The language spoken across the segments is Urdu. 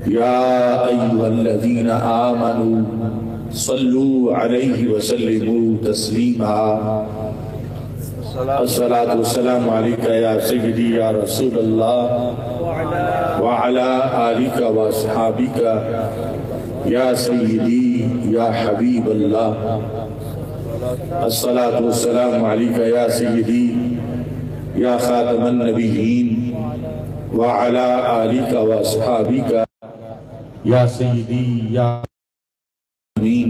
یا ایھا الذین آمنوا صلوا علیہ وسلموا تسلیما الصلاۃ والسلام علیک یا سیدی یا رسول اللہ وعلی آلک واصحابک یا سیدی یا حبیب اللہ الصلاۃ والسلام علیک یا سیدی یا خاتم النبیین وعلی آلک واصحابک یا سیدی یا امین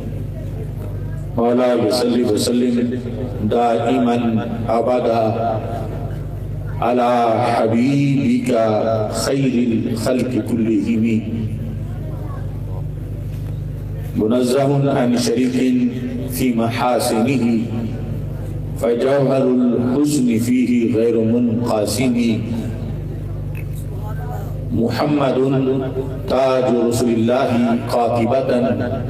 مولا صلی وسلم دائما ابدا علی حبیبک خیر الخلق کلہم منزہ عن شریک فی محاسنہ فجوہر الحسن فیہ غیر منقاسم محمد تاج رسول اللہ قاطبتا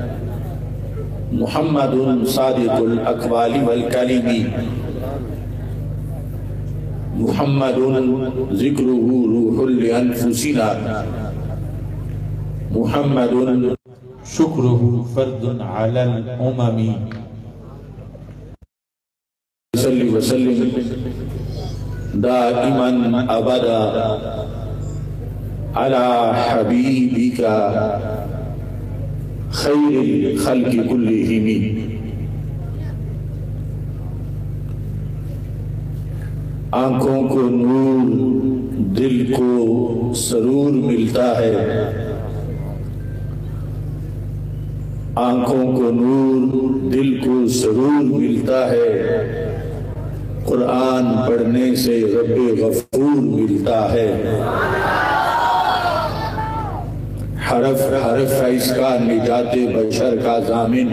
محمد صادق الاقوال والکلم محمد ذکرہ روح لانفسنا محمد شکرہ فرد علی الامم صلی وسلم دائما ابدا علی حبیبک خیر الخلق کلہم آنکھوں کو نور دل کو سرور ملتا ہے آنکھوں کو نور دل کو سرور ملتا ہے قرآن پڑھنے سے رب غفور ملتا ہے حرف حرف ہے اس کا نجات بشر کا ضامن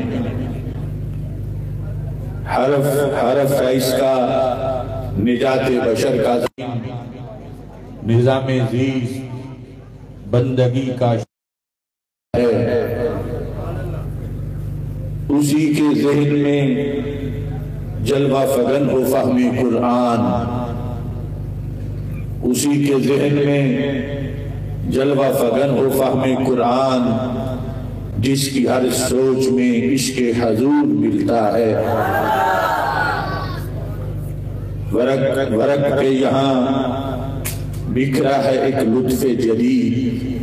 حرف حرف ہے اس کا نجات بشر کا ضامن نظام زیست بندگی کا ہے اسی کے ذہن میں جلوہ فگن ہو فہم قرآن اسی کے ذہن میں جلوہ فگن ہو فہم قرآن جس کی ہر سوچ میں عشق حضور ملتا ہے ورق پہ یہاں بکھرا ہے ایک لطف جدید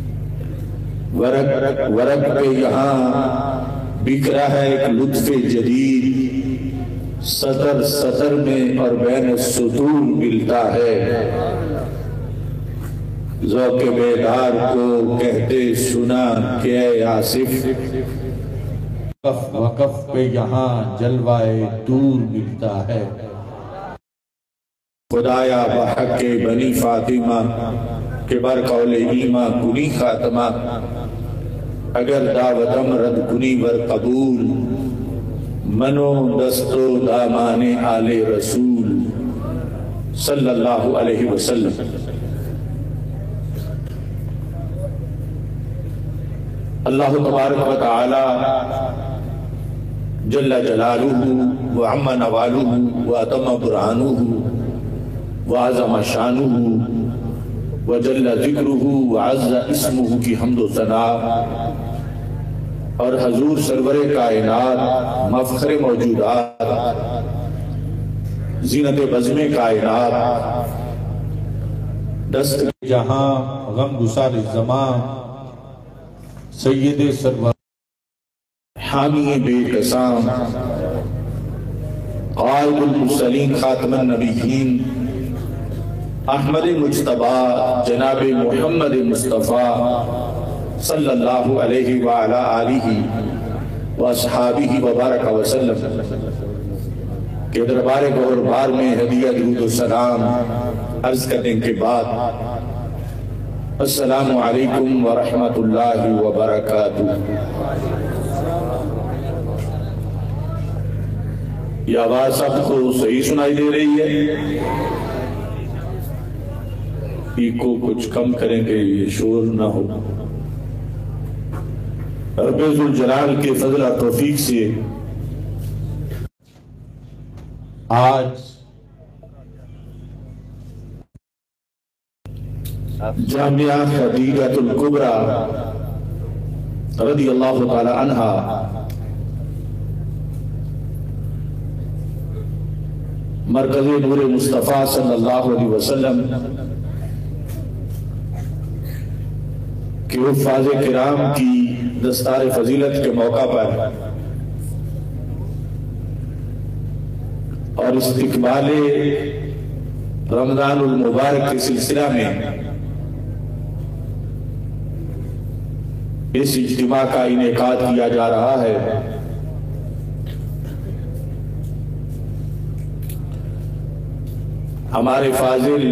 ورق پہ یہاں بکھرا ہے ایک لطف جدید سطر سطر میں اور بین السطور ملتا ہے ذوق بیدار کو کہتے سنا کہ اے آصف وقف پہ یہاں جلوہ دور ملتا ہے خدایا بحق بنی فاطمہ کہ بر قول ایمہ کنی خاتمہ اگر دعوتم رد کنی ور قبول منو دستو دامان آل رسول صلی اللہ علیہ وسلم اللہ تبارک و تعالی جل جلالہ وعم نوالہ واتم برہانہ وعظم شانہ وجل ذکرہ وعز اسمہ کی حمد و ثنا اور حضور سرور کائنات مفخر موجودات زینت بزم کائنات دست جہاں غم گسار زمان سید سرور حامی بے قسام قائد المرسلین خاتم النبیین احمد مجتبی جناب محمد مصطفیٰ صلی اللہ علیہ وعلا آلہ واصحابہ وبارک وسلم کے دربار گوھربار میں ہدیہ درود و سلام عرض کرنے کے بعد السلام علیکم ورحمۃ اللہ وبرکاتہ یہ آواز سب کو صحیح سنائی دے رہی ہے ایکو کچھ کم کریں کہ یہ شور نہ ہو رب ذوالجلال کے فضل و توفیق سے آج جامعہ خدیجۃ الکبریٰ رضی اللہ تعالی عنہا مرکز نور مصطفیٰ صلی اللہ علیہ وسلم کہ حفاظ کرام کی دستار فضیلت کے موقع پر اور استقبال رمضان المبارک کے سلسلہ میں اس اجتماع کا انعقاد کیا جا رہا ہے۔ ہمارے فاضل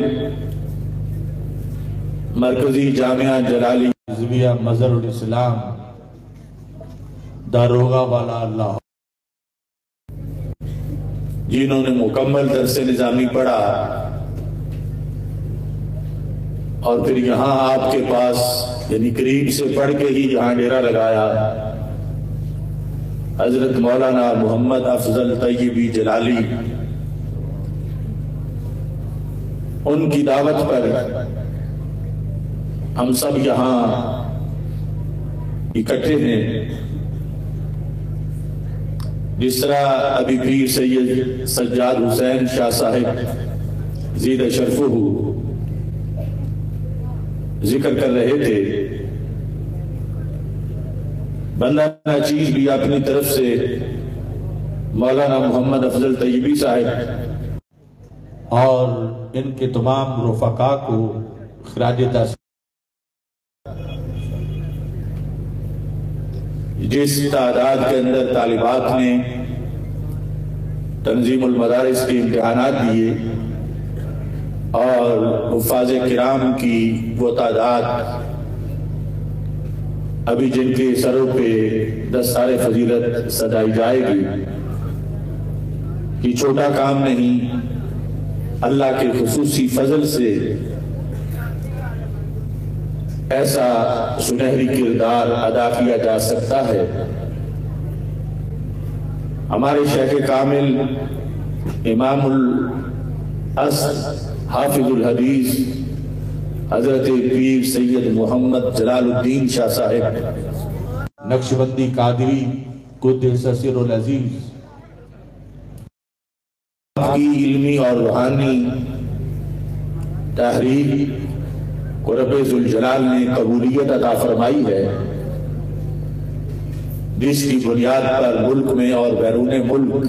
مرکزی جامعہ جلالی حزبیہ مظہر الاسلام داروغہ والا اللہ جنہوں نے مکمل درس نظامی پڑھا اور پھر یہاں آپ کے پاس یعنی قریب سے پڑھ کے ہی یہاں ڈیرا لگایا، حضرت مولانا محمد افضل طیبی جلالی، ان کی دعوت پر ہم سب یہاں اکٹھے ہیں۔ جس طرح ابھی پیر سید سجاد حسین شاہ صاحب زید شرفہ ذکر کر رہے تھے، بندہ چیز بھی اپنی طرف سے مولانا محمد افضل طیبی صاحب اور ان کے تمام رفقا کو خراج تحسین جس تعداد کے اندر طالبات نے تنظیم المدارس کے امتحانات دیے اور حفاظ کرام کی وہ تعداد ابھی جن کے سروں پہ دستار فضیلت سجائی جائے گی، یہ چھوٹا کام نہیں، اللہ کے خصوصی فضل سے ایسا سنہری کردار ادا کیا جا سکتا ہے۔ ہمارے شیخ کامل امام الاصل حافظ الحدیث حضرت پیر سید محمد جلال الدین شاہ صاحب نقشبندی قادری قدس سر العزیز کی علمی اور روحانی تحریک کو رب ذوالجلال نے قبولیت عطا فرمائی ہے، جس کی بنیاد پر ملک میں اور بیرون ملک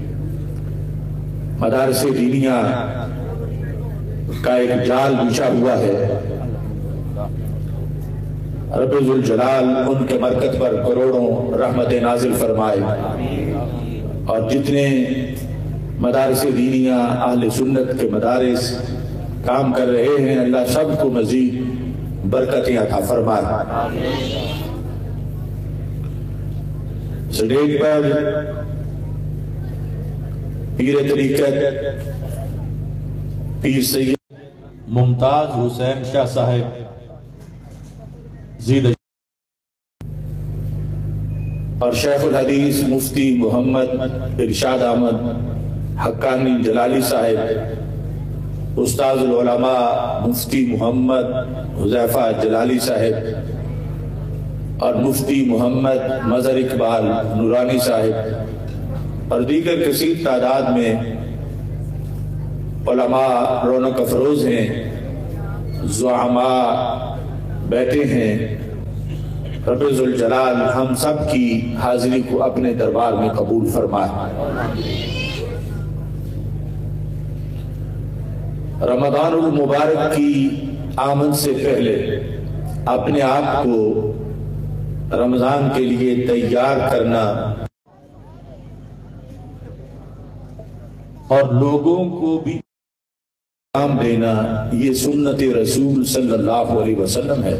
مدارس دینیہ کا ایک جال بچھا ہوا ہے۔ رب ذوالجلال ان کے برکت پر کروڑوں رحمت نازل فرمائے، اور جتنے مدارس دینیہ اہل سنت کے مدارس کام کر رہے ہیں، اللہ سب کو مزید برکتیں عطا فرمائے۔ سٹیج پر پیر طریقت پیر سید ممتاز حسین شاہ صاحب زید اور شیخ الحدیث مفتی محمد ارشاد احمد حقانی جلالی صاحب، استاذ العلماء مفتی محمد حذیفہ جلالی صاحب اور مفتی محمد مظہر اقبال نورانی صاحب اور دیگر کثیر تعداد میں علماء رونق افروز ہیں، زعماء بیٹھے ہیں۔ رب ذوالجلال ہم سب کی حاضری کو اپنے دربار میں قبول فرمائے۔ رمضان المبارک کی آمد سے پہلے اپنے آپ کو رمضان کے لیے تیار کرنا اور لوگوں کو بھی کام دینا، یہ سنت رسول صلی اللہ علیہ وسلم ہے۔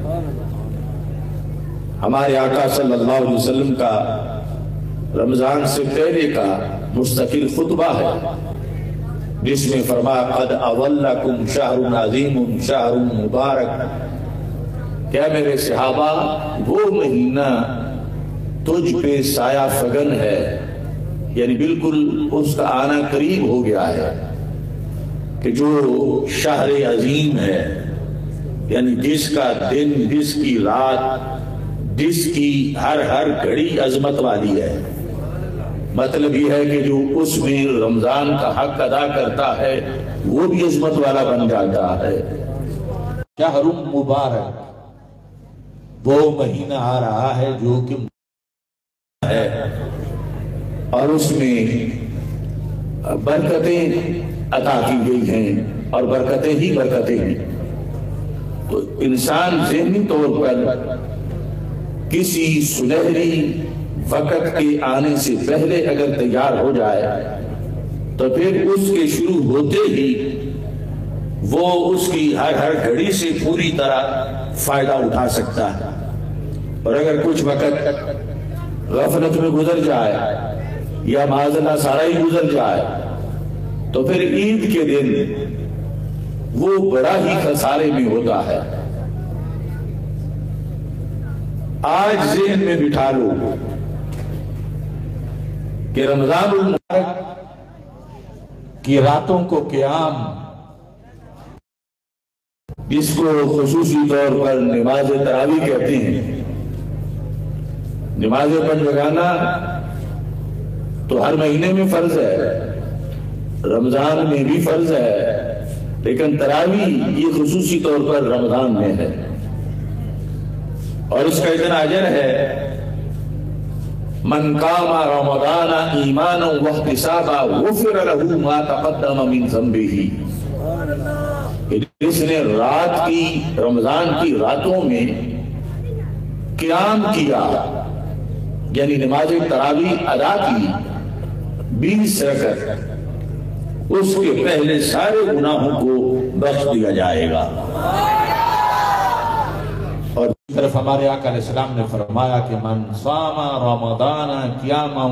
ہمارے آقا صلی اللہ علیہ وسلم کا رمضان سے پہلے کا مستقل خطبہ ہے، جس میں فرمایا قد اولکم شہر عظیم شہر مبارک، کیا میرے صحابہ وہ مہینہ تجھ پہ سایہ فگن ہے، یعنی بالکل اس کا آنا قریب ہو گیا ہے، کہ جو شہر عظیم ہے، یعنی جس کا دن، جس کی رات، جس کی ہر گھڑی عظمت والی ہے۔ مطلب یہ ہے کہ جو اس میں رمضان کا حق ادا کرتا ہے وہ بھی عظمت والا بن جاتا ہے۔ شہر مبارک، وہ مہینہ آ رہا ہے جو کہ ہے اور اس میں برکتیں عطا کی گئی ہیں اور برکتیں ہی برکتیں ہیں۔ تو انسان ذہنی طور پر کسی سنہری وقت کے آنے سے پہلے اگر تیار ہو جائے تو پھر اس کے شروع ہوتے ہی وہ اس کی ہر گھڑی سے پوری طرح فائدہ اٹھا سکتا ہے۔ اور اگر کچھ وقت غفلت میں گزر جائے یا معاذ اللہ سارا ہی گزر جائے تو پھر عید کے دن وہ بڑا ہی خسارے میں ہوتا ہے۔ آج ذہن میں بٹھا لو کہ رمضان المبارک کی راتوں کو قیام، جس کو خصوصی طور پر نماز تراویح کہتے ہیں، نماز پنجگانہ تو ہر مہینے میں فرض ہے، رمضان میں بھی فرض ہے، لیکن تراویح یہ خصوصی طور پر رمضان میں ہے اور اس کا اتنا اجر ہے۔ من قام رمضان ایمانا واحتسابا غفر له ما تقدم من ذنبه، جس نے رات کی، رمضان کی راتوں میں قیام کیا یعنی نماز تراویح ادا کی 20 رکعت، اس کے پہلے سارے گناہوں کو بخش دیا جائے گا۔ اور طرف ہمارے آقا علیہ السلام نے فرمایا کہ من صام رمضان قیاما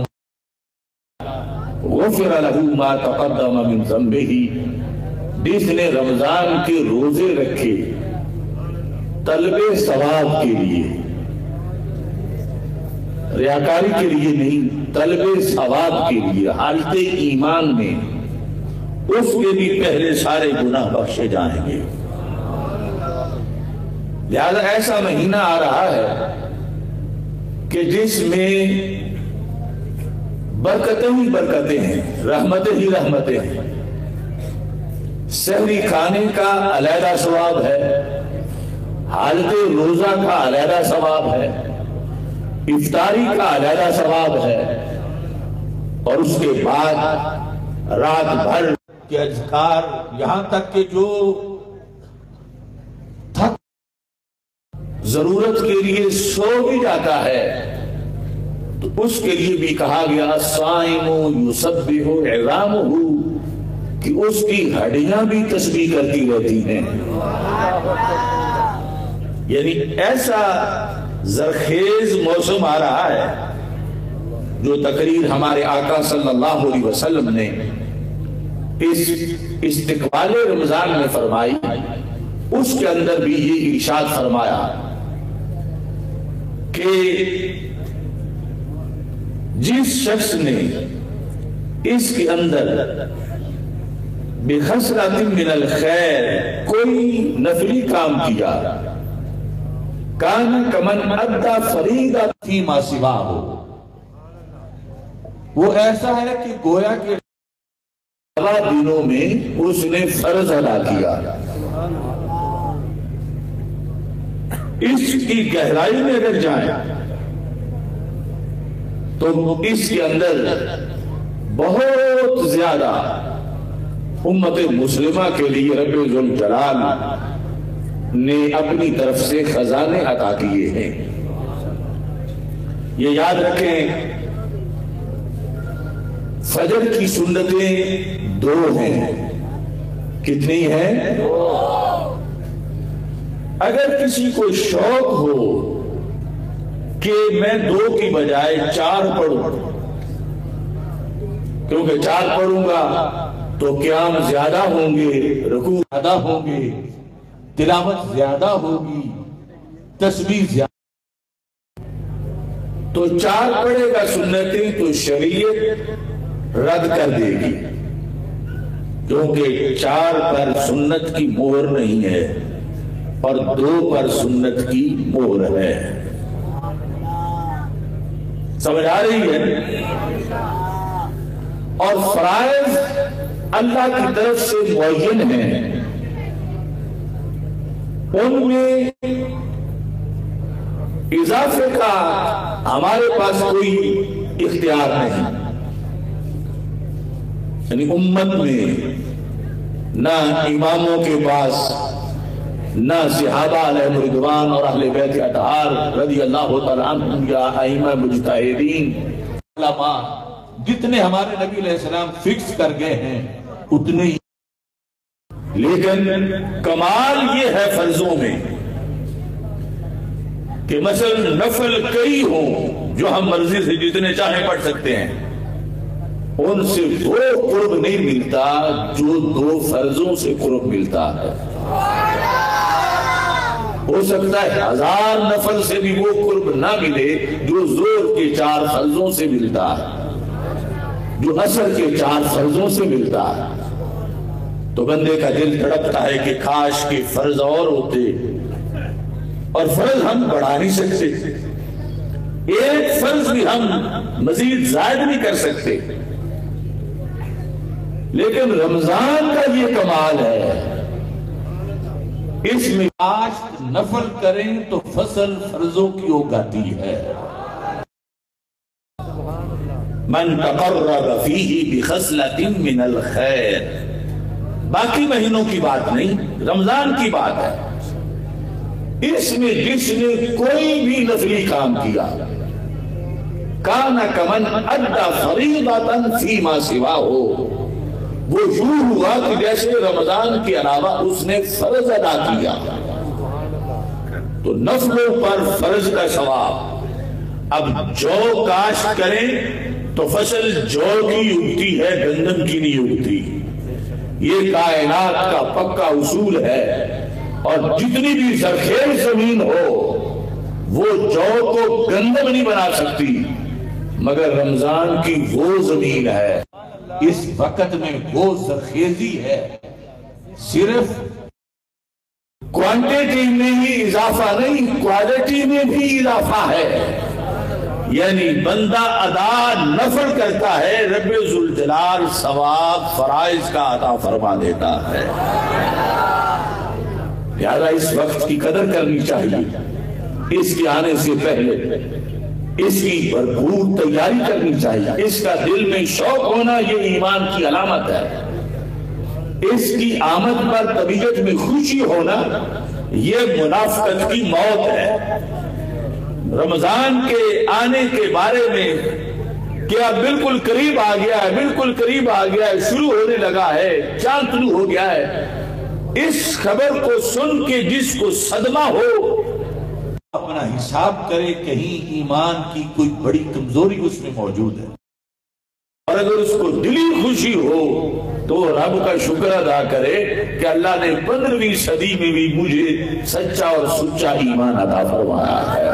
غفر له ما تقدم من ذنبه، جس نے رمضان کے روزے رکھے طلب ثواب کے لیے، ریاکاری کے لیے نہیں، طلب ثواب کے لیے، حالت ایمان میں، اس کے بھی پہلے سارے گناہ بخشے جائیں گے۔ لہذا ایسا مہینہ آ رہا ہے کہ جس میں برکتیں ہی برکتیں ہیں، رحمتیں ہی رحمتیں ہیں۔ سحری کھانے کا علیحدہ ثواب ہے، حالت روزہ کا علیحدہ ثواب ہے، افطاری کا علیحدہ ثواب ہے، اور اس کے بعد رات بھر کے اذکار، یہاں تک کہ جو ضرورت کے لیے سو بھی جاتا ہے تو اس کے لیے بھی کہا گیا الصائم یسبح عظامہ، کہ اس کی ہڈیاں بھی تسبیح کرتی رہتی ہیں۔ یعنی ایسا زرخیز موسم آ رہا ہے جو تقریر ہمارے آقا صلی اللہ علیہ وسلم نے اس استقبال رمضان میں فرمائی، اس کے اندر بھی یہ ارشاد فرمایا کہ جس شخص نے اس کے اندر بخصلۃ من الخیر کوئی نفلی کام کیا، کان کمن ادى فریضۃ فیما سواہ، وہ ایسا ہے کہ گویا کہ دنوں میں اس نے فرض ادا کیا۔ اس کی گہرائی میں اگر جائیں تو اس کے اندر بہت زیادہ امت مسلمہ کے لیے رب ذوالجلال نے اپنی طرف سے خزانے عطا کیے ہیں۔ یہ یاد رکھیں فجر کی سنتیں 2 ہیں، کتنی ہیں؟ اگر کسی کو شوق ہو کہ میں 2 کی بجائے 4 پڑھوں، کیونکہ 4 پڑھوں گا تو قیام زیادہ ہوں گے، رکوع زیادہ ہوں گے، تلاوت زیادہ ہوگی، تسبیح زیادہ، تو 4 پڑھے گا سنتیں تو شریعت رد کر دے گی، کیونکہ 4 پر سنت کی مہر نہیں ہے۔ اور 2 پر سنت کی مہر ہے۔ سمجھ آ رہی ہے؟ اور فرائض اللہ کی طرف سے معین ہیں، ان میں اضافے کا ہمارے پاس کوئی اختیار نہیں۔ یعنی امت میں نہ اماموں کے پاس، نہ صحابہ علیہ رضوان اور اہل بیت اطہار رضی اللہ تعالیٰ عنہم یا ائمہ مجتہدین علماء جتنے ہمارے نبی علیہ السلام فکس کر گئے ہیں اتنے ہی، لیکن کمال یہ ہے فرضوں میں کہ مثلا نفل کئی ہوں جو ہم مرضی سے جتنے چاہیں پڑھ سکتے ہیں، ان سے وہ قرب نہیں ملتا جو 2 فرضوں سے قرب ملتا ہے۔ ہو سکتا ہے 1000 نفل سے بھی وہ قرب نہ ملے جو زور کے 4 فرضوں سے ملتا ہے، جو عصر کے 4 فرضوں سے ملتا ہے۔ تو بندے کا دل تڑپتا ہے کہ کاش کے فرض اور ہوتے، اور فرض ہم بڑھا نہیں سکتے، ایک فرض بھی ہم مزید زائد نہیں کر سکتے، لیکن رمضان کا یہ کمال ہے، اس میں کاش نفل کریں تو فصل فرضوں کی اگاتی ہے۔ من تقرب فیہ بخصلۃ من الخیر، باقی مہینوں کی بات نہیں، رمضان کی بات ہے۔ اس میں جس نے کوئی بھی نفلی کام کیا، کان کمن ادى فریضۃ فیما سواہ، وہ یوں ہوا کہ جیسے رمضان کے علاوہ اس نے فرض ادا کیا۔ تو نفلوں پر فرض کا ثواب۔ اب جو کاشت کریں تو فصل جو کی اگتی ہے، گندم کی نہیں اگتی، یہ کائنات کا پکا اصول ہے۔ اور جتنی بھی زرخیز زمین ہو وہ جو کو گندم نہیں بنا سکتی، مگر رمضان کی وہ زمین ہے، اس وقت میں وہ زرخیزی ہے، صرف کوانٹیٹی میں ہی اضافہ نہیں، کوالٹی میں بھی اضافہ ہے۔ یعنی بندہ ادا نفل کرتا ہے، رب ذوالجلال ثواب فرائض کا عطا فرما دیتا ہے۔ لہذا اس وقت کی قدر کرنی چاہیے، اس کے آنے سے پہلے اس کی بھرپور تیاری کرنی چاہیے۔ اس کا دل میں شوق ہونا یہ ایمان کی علامت ہے، اس کی آمد پر طبیعت میں خوشی ہونا یہ منافقت کی موت ہے۔ رمضان کے آنے کے بارے میں کیا بالکل قریب آ گیا ہے، بالکل قریب آ گیا ہے، شروع ہونے لگا ہے، چاند طلوع ہو گیا ہے، اس خبر کو سن کے جس کو صدمہ ہو اپنا حساب کرے، کہیں ایمان کی کوئی بڑی کمزوری اس میں موجود ہے، اور اگر اس کو دلی خوشی ہو تو رب کا شکر ادا کرے کہ اللہ نے 15ویں صدی میں بھی مجھے سچا اور سچا ایمان عطا فرمایا ہے۔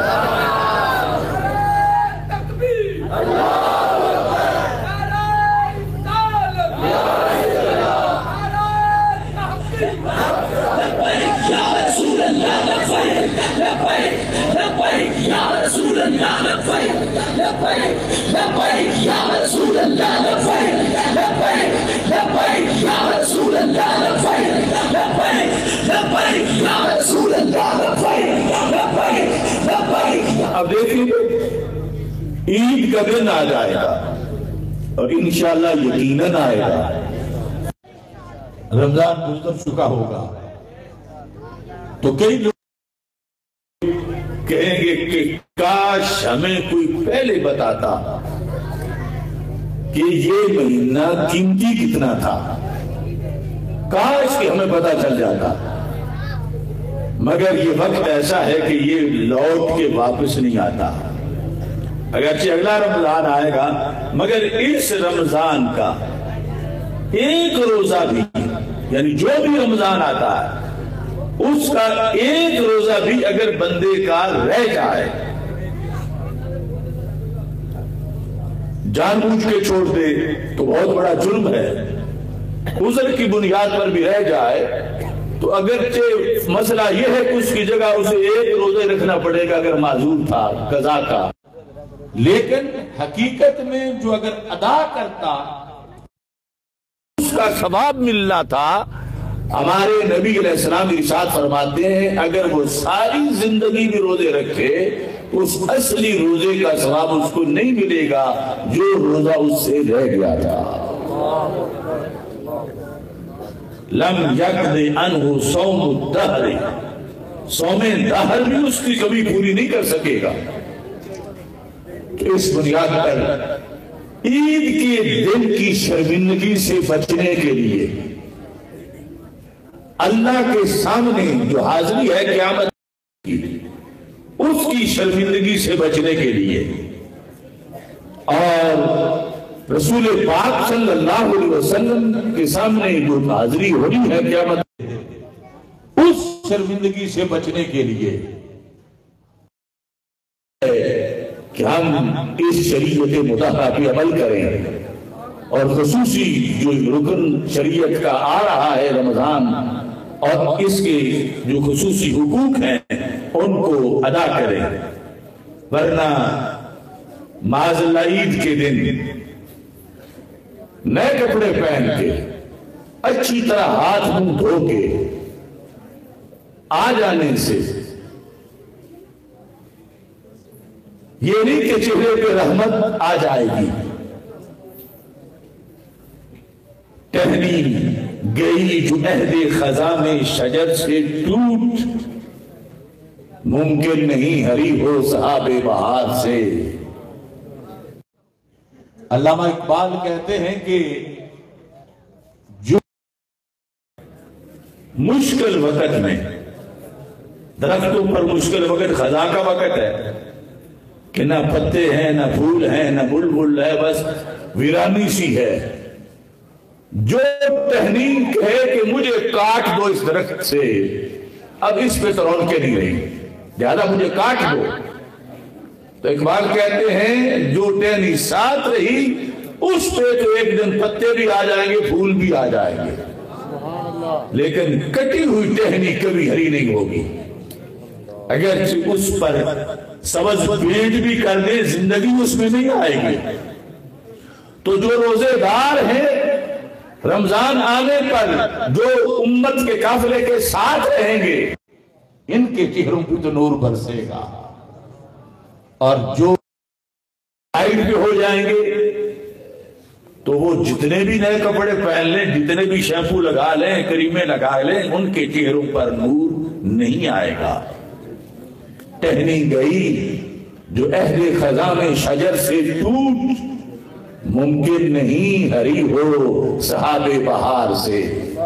اب دیکھیں عید کا دن آ جائے گا اور انشاءاللہ یقیناً آئے گا، رمضان گزر چکا ہوگا، تو کئی لوگ کہیں گے کہ کاش ہمیں کوئی پہلے بتاتا کہ یہ مہینہ قیمتی کتنا تھا، کاش کہ ہمیں پتا چل جاتا، مگر یہ وقت ایسا ہے کہ یہ لوٹ کے واپس نہیں آتا۔ اگرچہ اگلا رمضان آئے گا، مگر اس رمضان کا ایک روزہ بھی، یعنی جو بھی رمضان آتا ہے اس کا ایک روزہ بھی اگر بندے کا رہ جائے، جان بوجھ کے چھوڑ دے تو بہت بڑا جرم ہے، عذر کی بنیاد پر بھی رہ جائے تو اگرچہ مسئلہ یہ ہے کہ اس کی جگہ اسے ایک روزے رکھنا پڑے گا اگر معذور تھا قضا کا، لیکن حقیقت میں جو اگر ادا کرتا اس کا ثواب ملنا تھا۔ ہمارے نبی علیہ السلام ارشاد فرماتے ہیں اگر وہ ساری زندگی بھی روزے رکھے اس اصلی روزے کا ثواب اس کو نہیں ملے گا جو روزہ اس سے رہ گیا تھا۔ لم یقض عنہ صوم الدہر، صوم دہر بھی اس کی کبھی پوری نہیں کر سکے گا۔ تو اس بنیاد پر عید کے دن کی شرمندگی سے بچنے کے لیے اللہ کے سامنے جو حاضری ہے قیامت کی، اس کی شرمندگی سے بچنے کے لیے اور رسول پاک صلی اللہ علیہ وسلم کے سامنے جو حاضری ہونی ہے قیامت، اس شرمندگی سے بچنے کے لیے کہ ہم اس شریعت مطہرہ پہ عمل کریں، اور خصوصی جو رکن شریعت کا آ رہا ہے رمضان، اور اس کے جو خصوصی حقوق ہیں ان کو ادا کریں، ورنہ معاذ اللہ عید کے دن نئے کپڑے پہن کے اچھی طرح ہاتھ منہ دھو کے آ جانے سے یہ نہیں کہ چہرے پہ رحمت آ جائے گی، ٹہنی گئی جو عہد خزاں میں شجر سے ٹوٹ، ممکن نہیں ہری ہو صحاب بہار سے۔ علامہ اقبال کہتے ہیں کہ جو مشکل وقت میں، درختوں پر مشکل وقت خزاں کا وقت ہے کہ نہ پتے ہیں نہ پھول ہیں نہ بلبل ہے، بس ویرانی سی ہے، جو ٹہنی کہے کہ مجھے کاٹ دو اس درخت سے، اب اس پہ تو رونقیں نہیں رہی، زیادہ مجھے کاٹ دو، تو اقبال کہتے ہیں جو ٹہنی ساتھ رہی اس پہ تو ایک دن پتے بھی آ جائیں گے پھول بھی آ جائیں گے، لیکن کٹی ہوئی ٹہنی کبھی ہری نہیں ہوگی۔ اگر اس پر سبز پیٹ بھی کر دے زندگی اس میں نہیں آئے گی۔ تو جو روزے دار ہیں رمضان آنے پر جو امت کے قافلے کے ساتھ رہیں گے ان کے چہروں پہ تو نور برسے گا، اور جو سائیڈ پہ ہو جائیں گے تو وہ جتنے بھی نئے کپڑے پہن لیں، جتنے بھی شیمپو لگا لیں، کریمیں لگا لیں، ان کے چہروں پر نور نہیں آئے گا۔ ٹہنی گئی جو عہد خزاں میں شجر سے ٹوٹ، ممکن نہیں ہری ہو صحاب بہار سے۔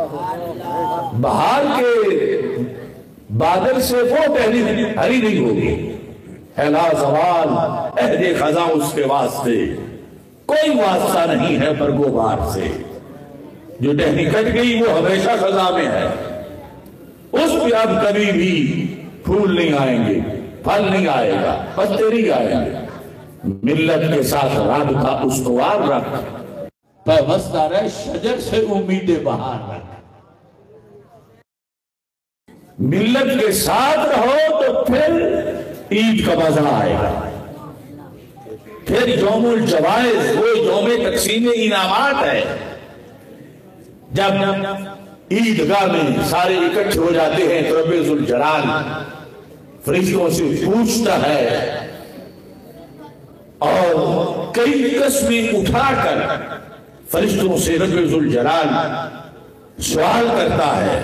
بہار کے بادل سے وہ ٹہنی ہری نہیں ہوگی، ہے لا زوال عہد خزاں اس کے واسطے، کوئی واسطہ نہیں ہے برگو بار سے۔ جو ٹہنی کٹ گئی وہ ہمیشہ خزاں میں ہے، اس پہ اب کبھی بھی پھول نہیں آئیں گے، پھل نہیں آئے گا، پتے نہیں آئیں گے۔ ملت کے ساتھ رابطہ استوار رکھ، پیوستہ رہ شجر سے امید بہار رکھ۔ ملت کے ساتھ رہو تو پھر عید کا مزہ آئے گا، پھر یوم الجوائز وہ یوم تقسیم انعامات ہے، جب عیدگاہ میں سارے اکٹھے ہو جاتے ہیں تو رب ذوالجلال فرشتوں سے پوچھتا ہے اور کئی قسمیں اٹھا کر فرشتوں سے رب ذوالجلال سوال کرتا ہے،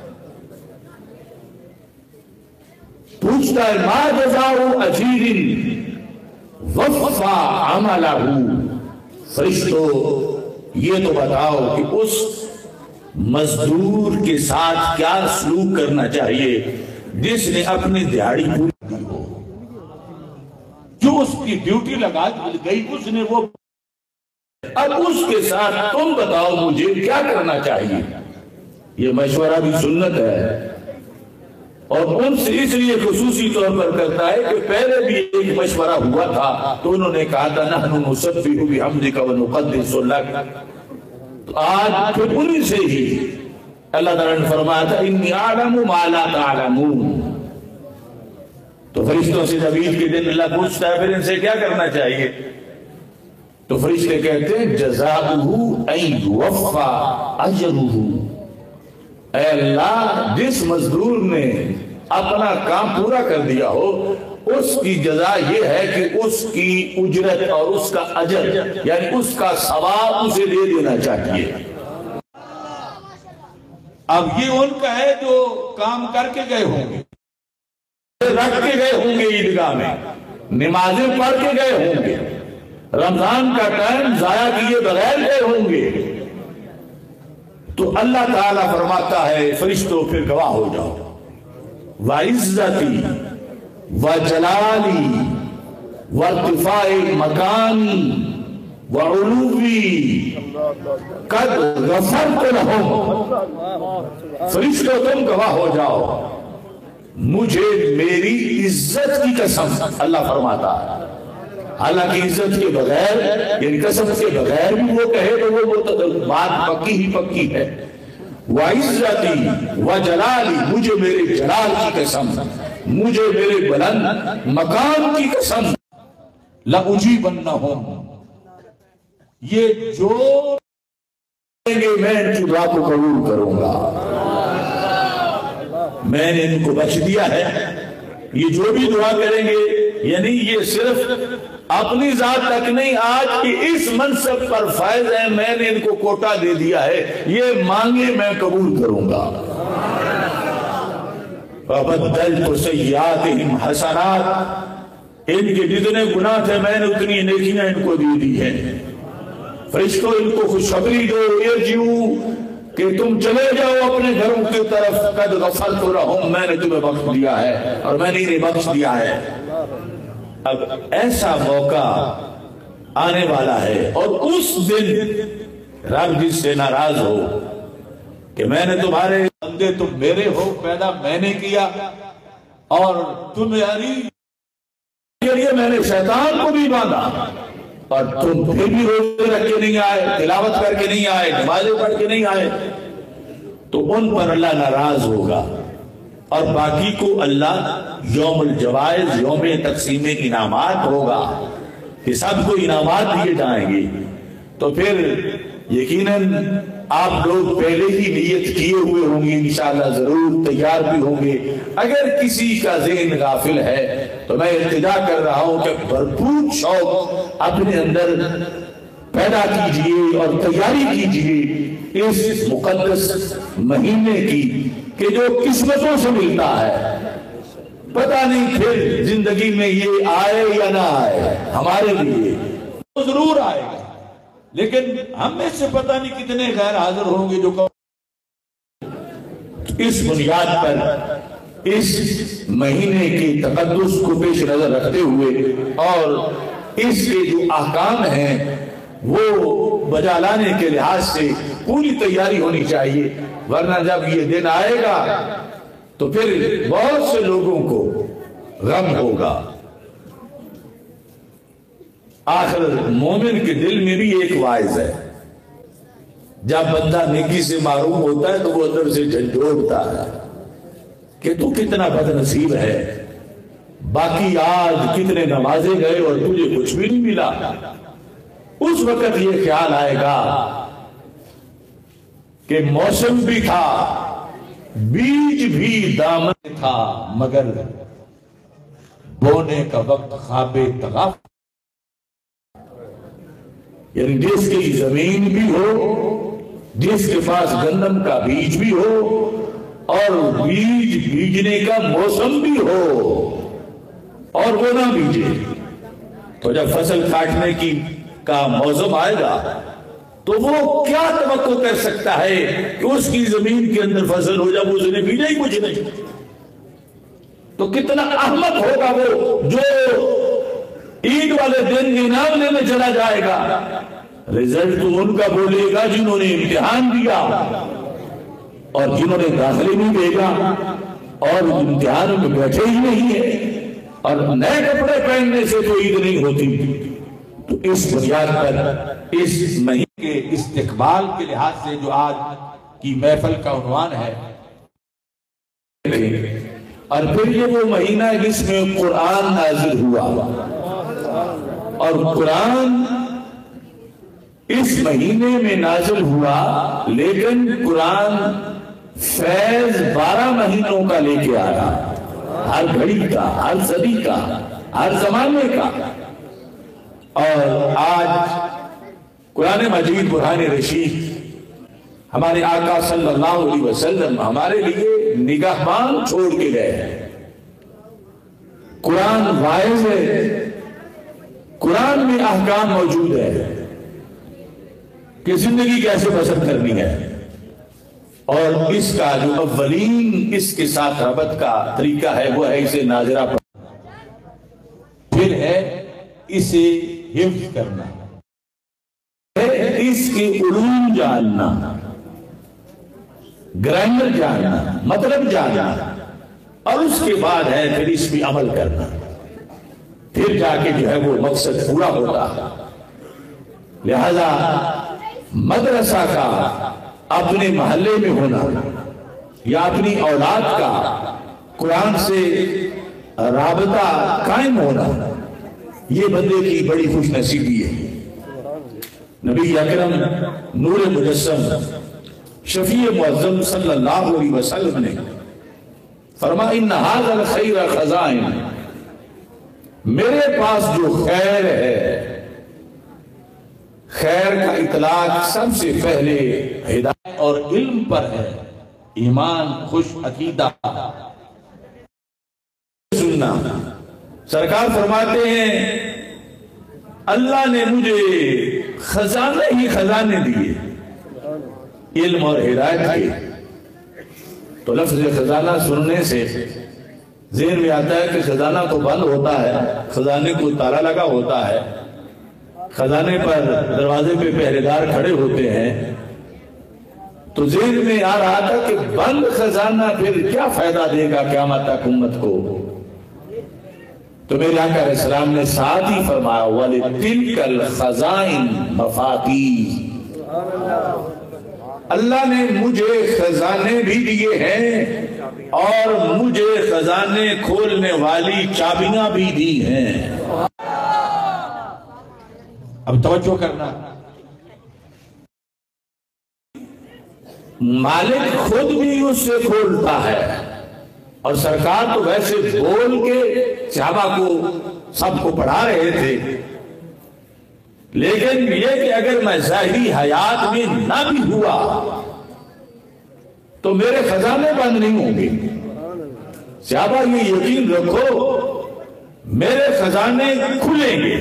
پوچھتا ہے ما جزاء اجیر وفا عملہ، فرشتوں یہ تو بتاؤ کہ اس مزدور کے ساتھ کیا سلوک کرنا چاہیے جس نے اپنی دیہاڑی پوری کی ہو، جو اس کی ڈیوٹی لگا گئی اس نے وہ، اب اس کے ساتھ تم بتاؤ مجھے کیا کرنا چاہیے۔ یہ مشورہ بھی سنت ہے، اور ان سے اس لیے خصوصی طور پر کرتا ہے کہ پہلے بھی ایک مشورہ ہوا تھا تو انہوں نے کہا تھا نحن نسبح بحمدک ونقدس لک، تو آج پھر انہی سے ہی اللہ تعالیٰ نے فرمایا تھا انی اعلم ما لا تعلمون. تو فرشتوں سے جب عید کے دن اللہ پوچھتا ہے پھر ان سے کیا کرنا چاہیے، تو فرشتے کہتے ہیں جزاؤہ ان یوفی اجرہ. اے اللہ جس مزدور نے اپنا کام پورا کر دیا ہو اس کی جزا یہ ہے کہ اس کی اجرت اور اس کا اجر یعنی اس کا ثواب اسے دے دینا چاہیے. اب یہ ان کا ہے جو کام کر کے گئے ہوں گے، رکھ کے گئے ہوں گے عیدگاہ میں، نمازیں پڑھ کے گئے ہوں گے، رمضان کا ٹائم ضائع کیے بغیر گئے ہوں گے. تو اللہ تعالیٰ فرماتا ہے فرشتوں پھر گواہ ہو جاؤ. وَعِزَّتِي وَجَلَالِي وَارْتِفَاعِ مَكَانِي وَعُلُوِّي قَدْ غَفَرْتُ لَهُمْ. فرشتوں تم گواہ ہو جاؤ مجھے میری عزت کی قسم. اللہ فرماتا ہے حالانکہ عزت کے بغیر یعنی قسم کے بغیر بھی وہ کہے تو وہ بات پکی ہی پکی ہے. وَعِزَّتِي وَجَلَالِي مجھے میرے جلال کی قسم، مجھے میرے بلند مقام کی قسم. لَأُجِيبَنَّهُمْ یہ جو کہیں گے میں ان کی دعا کو قبول کروں گا. میں نے ان کو بخش دیا ہے. یہ جو بھی دعا کریں گے یعنی یہ صرف اپنی ذات تک نہیں، آج کی اس منصب پر فائز ہے میں نے ان کو کوٹا دے دیا ہے، یہ مانگے میں قبول کروں گا. فَبَدَّلْتُ سَيِّئَاتِهِمْ حَسَنَاتٍ ان کے جتنے گناہ تھے میں نے اتنی نیکیاں ان کو دی دی ہیں. فرشتوں ان کو خوشخبری دو ارجعوا کہ تم چلے جاؤ اپنے گھروں کی طرف. قد غفرت لہم میں نے تمہیں بخش دیا ہے اور میں نے انہیں بخش دیا ہے. اب ایسا موقع آنے والا ہے اور اس دن رب جس سے ناراض ہو کہ میں نے تمہارے بندے تم میرے ہو، پیدا میں نے کیا اور تمہاری لیے میں نے شیطان کو بھی باندھا اور تم پھر بھی روزے رکھ کے نہیں آئے، تلاوت کر کے نہیں آئے، نمازیں پڑھ کے نہیں آئے، تو ان پر اللہ ناراض ہوگا. اور باقی کو اللہ یوم الجوائز یوم تقسیم انعامات ہوگا کہ سب کو انعامات دیے جائیں گے. تو پھر یقیناً آپ لوگ پہلے ہی نیت کیے ہوئے ہوں گے، انشاءاللہ ضرور تیار بھی ہوں گے. اگر کسی کا ذہن غافل ہے تو میں التجا کر رہا ہوں کہ بھرپور شوق اپنے اندر پیدا کیجئے اور تیاری کیجئے اس مقدس مہینے کی کہ جو قسمتوں سے ملتا ہے. پتہ نہیں پھر زندگی میں یہ آئے یا نہ آئے، ہمارے لیے تو ضرور آئے گا لیکن ہم میں سے پتہ نہیں کتنے غیر حاضر ہوں گے. جو اس بنیاد پر اس مہینے کی تقدس کو پیش نظر رکھتے ہوئے اور اس کے جو احکام ہیں وہ بجا لانے کے لحاظ سے پوری تیاری ہونی چاہیے، ورنہ جب یہ دن آئے گا تو پھر بہت سے لوگوں کو غم ہوگا. آخر مومن کے دل میں بھی ایک واعظ ہے، جب بندہ نیکی سے معروم ہوتا ہے تو وہ اندر سے جھنجھوڑتا ہے کہ تو کتنا بد نصیب ہے، باقی آج کتنے نمازیں گئے اور تجھے کچھ بھی نہیں ملا. اس وقت یہ خیال آئے گا کہ موسم بھی تھا، بیج بھی دامن تھا، مگر بونے کا وقت خواب تغافل. یعنی جس کی زمین بھی ہو، جس کے پاس گندم کا بیج بھی ہو اور بیج بیجنے کا موسم بھی ہو اور وہ نہ بیجے، تو جب فصل کاٹنے کا موسم آئے گا تو وہ کیا توقع کر سکتا ہے کہ اس کی زمین کے اندر فصل ہو جب اس نے بیجا ہی کچھ نہیں. تو کتنا احمق ہوگا وہ جو عید والے دن انعام لینے چلا جائے گا. رزلٹ تو ان کا بولے گا جنہوں نے امتحان دیا اور جنہوں نے داخلے نہیں بھیجا اور امتحانوں میں بیٹھے ہی نہیں ہیں اور نئے کپڑے پہننے سے تو عید نہیں ہوتی. تو اس بنیاد پر اس مہینے کے استقبال کے لحاظ سے جو آج کی محفل کا عنوان ہے، اور پھر یہ وہ مہینہ جس میں قرآن نازل ہوا، اور قرآن اس مہینے میں نازل ہوا، لیکن قرآن فیض 12 مہینوں کا لے کے آیا، ہر گھڑی کا، ہر صدی کا، ہر زمانے کا۔ اور آج قرآن مجید برہان رشید ہمارے آقا صلی اللہ علیہ وسلم ہمارے لیے نگہبان چھوڑ کے گئے ہیں۔ قرآن واعظ ہے، قرآن میں احکام موجود ہے کہ زندگی کیسے بسر کرنی ہے، اور اس کا جو اولین اس کے ساتھ ربط کا طریقہ ہے وہ ہے اسے ناظرہ پڑھنا، پھر ہے اسے حفظ کرنا، اس کے علوم جاننا، گرامر جاننا، مطلب جاننا، اور اس کے بعد ہے پھر اس پہ عمل کرنا، پھر جا کے جو ہے وہ مقصد پورا ہوتا ہے۔ لہذا مدرسہ کا اپنے محلے میں ہونا یا اپنی اولاد کا قرآن سے رابطہ قائم ہونا، یہ بندے کی بڑی خوش نصیبی ہے۔ نبی اکرم نور مجسم شفیع معظم صلی اللہ علیہ وسلم نے فرمایا ان ھذا الخیر خزائن، میرے پاس جو خیر ہے، خیر کا اطلاق سب سے پہلے ہدایت اور علم پر ہے، ایمان، خوش عقیدہ، سننا۔ سرکار فرماتے ہیں اللہ نے مجھے خزانے ہی خزانے دیے، علم اور ہدایت کے۔ تو لفظ خزانہ سننے سے ذہن میں آتا ہے کہ خزانہ تو بند ہوتا ہے، خزانے کو تالا لگا ہوتا ہے، خزانے پر دروازے پہ پہرےدار کھڑے ہوتے ہیں، تو ذہن میں آ رہا تھا کہ بند خزانہ پھر کیا فائدہ دے گا قیامت تک امت کو۔ تو میرے آقا علیہ السلام نے ساتھ ہی فرمایا وَلِتِلْكَ الْخَزَائِنِ مَفَاتِيحَ، اللہ نے مجھے خزانے بھی دیے ہیں اور مجھے خزانے کھولنے والی چابیاں بھی دی ہیں۔ اب توجہ کرنا، مالک خود بھی اس سے کھولتا ہے، اور سرکار تو ویسے بول کے صحابہ کو سب کو پڑھا رہے تھے، لیکن یہ کہ اگر میں ظاہری حیات میں نہ بھی ہوا تو میرے خزانے بند نہیں ہوں گے۔ صحابہ یہ یقین رکھو میرے خزانے کھلیں گے،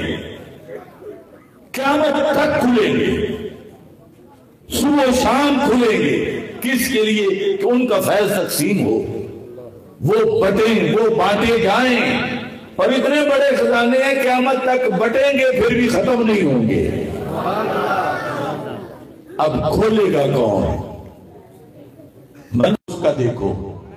قیامت تک کھلیں گے، صبح و شام کھلیں گے۔ کس کے لیے؟ کہ ان کا فیض تقسیم ہو، وہ بٹیں، وہ بانٹے جائیں، اور اتنے بڑے خزانے ہیں قیامت تک بٹیں گے پھر بھی ختم نہیں ہوں گے۔ اب کھولے گا کون؟ من اس کا دیکھو،